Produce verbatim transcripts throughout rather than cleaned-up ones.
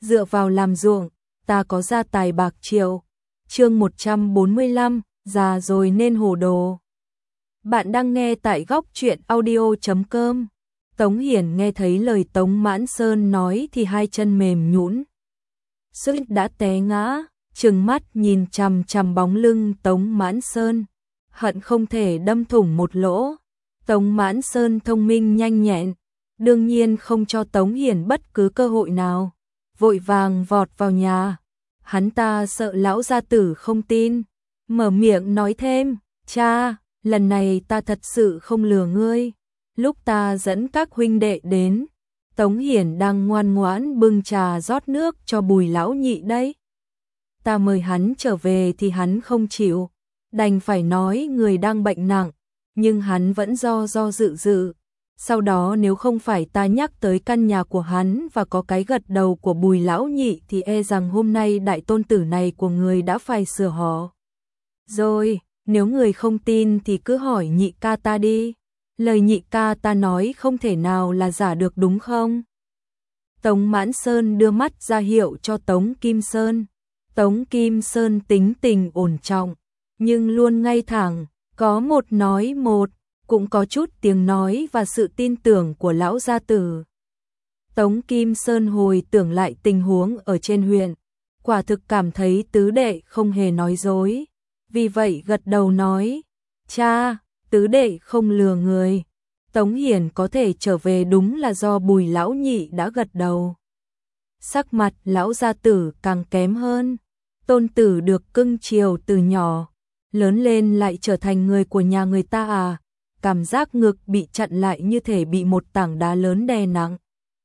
dựa vào làm ruộng, ta có gia tài bạc triệu. Chương một trăm bốn mươi lăm, già rồi nên hồ đồ. Bạn đang nghe tại góc truyện audio chấm com. Tống Hiển nghe thấy lời Tống Mãn Sơn nói thì hai chân mềm nhũn, suýt đã té ngã, trừng mắt nhìn chằm chằm bóng lưng Tống Mãn Sơn, hận không thể đâm thủng một lỗ. Tống Mãn Sơn thông minh nhanh nhẹn, đương nhiên không cho Tống Hiển bất cứ cơ hội nào, vội vàng vọt vào nhà. Hắn ta sợ lão gia tử không tin, mở miệng nói thêm, cha, lần này ta thật sự không lừa ngươi. Lúc ta dẫn các huynh đệ đến, Tống Hiển đang ngoan ngoãn bưng trà rót nước cho Bùi lão nhị đấy. Ta mời hắn trở về thì hắn không chịu, đành phải nói người đang bệnh nặng, nhưng hắn vẫn do do dự dự. Sau đó nếu không phải ta nhắc tới căn nhà của hắn và có cái gật đầu của Bùi lão nhị thì e rằng hôm nay đại tôn tử này của người đã phải sửa họ. Rồi, nếu người không tin thì cứ hỏi nhị ca ta đi. Lời nhị ca ta nói không thể nào là giả được đúng không? Tống Mãn Sơn đưa mắt ra hiệu cho Tống Kim Sơn. Tống Kim Sơn tính tình ổn trọng, nhưng luôn ngay thẳng, có một nói một, cũng có chút tiếng nói và sự tin tưởng của lão gia tử. Tống Kim Sơn hồi tưởng lại tình huống ở trên huyện, quả thực cảm thấy tứ đệ không hề nói dối, vì vậy gật đầu nói, cha, tứ đệ không lừa người. Tống Hiển có thể trở về đúng là do Bùi lão nhị đã gật đầu. Sắc mặt lão gia tử càng kém hơn, tôn tử được cưng chiều từ nhỏ, lớn lên lại trở thành người của nhà người ta à, cảm giác ngực bị chặn lại như thể bị một tảng đá lớn đè nặng.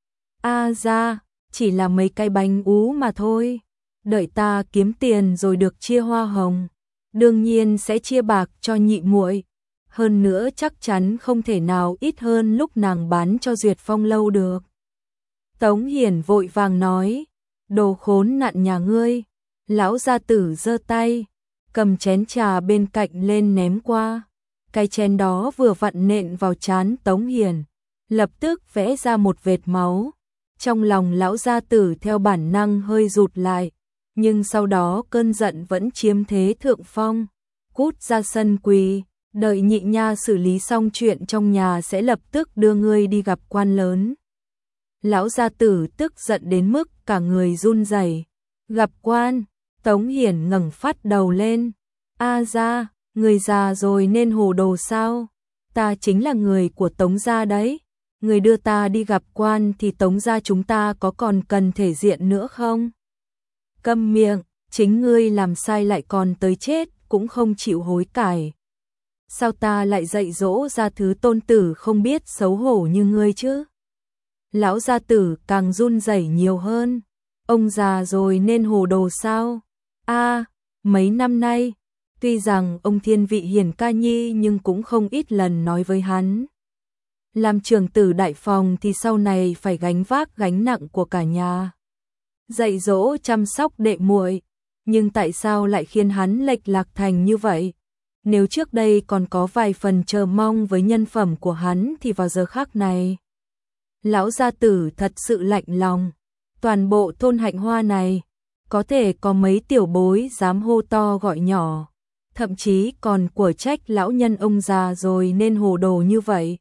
A ra, chỉ là mấy cái bánh ú mà thôi, đợi ta kiếm tiền rồi được chia hoa hồng, đương nhiên sẽ chia bạc cho nhị muội. Hơn nữa chắc chắn không thể nào ít hơn lúc nàng bán cho Duyệt Phong lâu được. Tống Hiển vội vàng nói, đồ khốn nạn nhà ngươi. Lão gia tử giơ tay, cầm chén trà bên cạnh lên ném qua. Cái chén đó vừa vặn nện vào trán Tống Hiển, lập tức vẽ ra một vệt máu. Trong lòng lão gia tử theo bản năng hơi rụt lại, nhưng sau đó cơn giận vẫn chiếm thế thượng phong. Cút ra sân quỳ, đợi nhị nha xử lý xong chuyện trong nhà sẽ lập tức đưa ngươi đi gặp quan lớn. Lão gia tử tức giận đến mức cả người run rẩy. Gặp quan? Tống Hiển ngẩng phát đầu lên. A gia, người già rồi nên hồ đồ sao? Ta chính là người của Tống gia đấy. Người đưa ta đi gặp quan thì Tống gia chúng ta có còn cần thể diện nữa không? Câm miệng, chính ngươi làm sai lại còn tới chết cũng không chịu hối cải. Sao ta lại dạy dỗ ra thứ tôn tử không biết xấu hổ như ngươi chứ? Lão gia tử càng run rẩy nhiều hơn. Ông già rồi nên hồ đồ sao? A, à, mấy năm nay, tuy rằng ông thiên vị hiền ca nhi nhưng cũng không ít lần nói với hắn. Làm trưởng tử đại phòng thì sau này phải gánh vác gánh nặng của cả nhà. Dạy dỗ chăm sóc đệ muội, nhưng tại sao lại khiến hắn lệch lạc thành như vậy? Nếu trước đây còn có vài phần chờ mong với nhân phẩm của hắn thì vào giờ khắc này, lão gia tử thật sự lạnh lòng. Toàn bộ thôn Hạnh Hoa này, có thể có mấy tiểu bối dám hô to gọi nhỏ, thậm chí còn của trách lão nhân ông già rồi nên hồ đồ như vậy.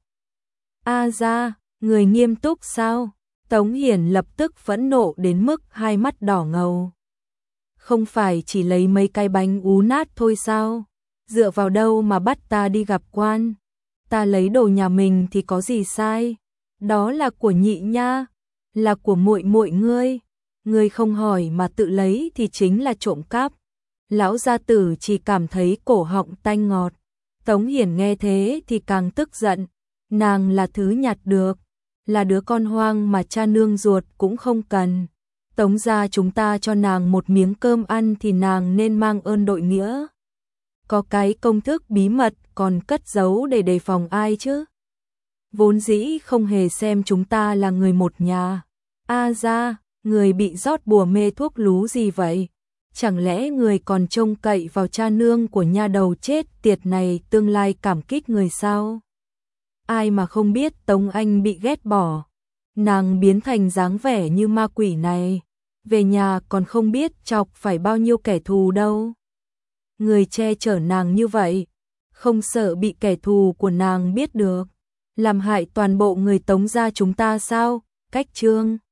A gia, người nghiêm túc sao? Tống Hiển lập tức phẫn nộ đến mức hai mắt đỏ ngầu. Không phải chỉ lấy mấy cái bánh ú nát thôi sao? Dựa vào đâu mà bắt ta đi gặp quan? Ta lấy đồ nhà mình thì có gì sai? Đó là của nhị nha, là của muội muội ngươi. Ngươi không hỏi mà tự lấy thì chính là trộm cắp. Lão gia tử chỉ cảm thấy cổ họng tanh ngọt. Tống Hiển nghe thế thì càng tức giận. Nàng là thứ nhặt được, là đứa con hoang mà cha nương ruột cũng không cần. Tống gia chúng ta cho nàng một miếng cơm ăn thì nàng nên mang ơn đội nghĩa. Có cái công thức bí mật còn cất giấu để đề phòng ai chứ? Vốn dĩ không hề xem chúng ta là người một nhà. A gia, người bị rót bùa mê thuốc lú gì vậy? Chẳng lẽ người còn trông cậy vào cha nương của nha đầu chết tiệt này tương lai cảm kích người sao? Ai mà không biết Tống Anh bị ghét bỏ, nàng biến thành dáng vẻ như ma quỷ này, về nhà còn không biết chọc phải bao nhiêu kẻ thù đâu. Người che chở nàng như vậy, không sợ bị kẻ thù của nàng biết được, làm hại toàn bộ người Tống gia chúng ta sao? Cách chương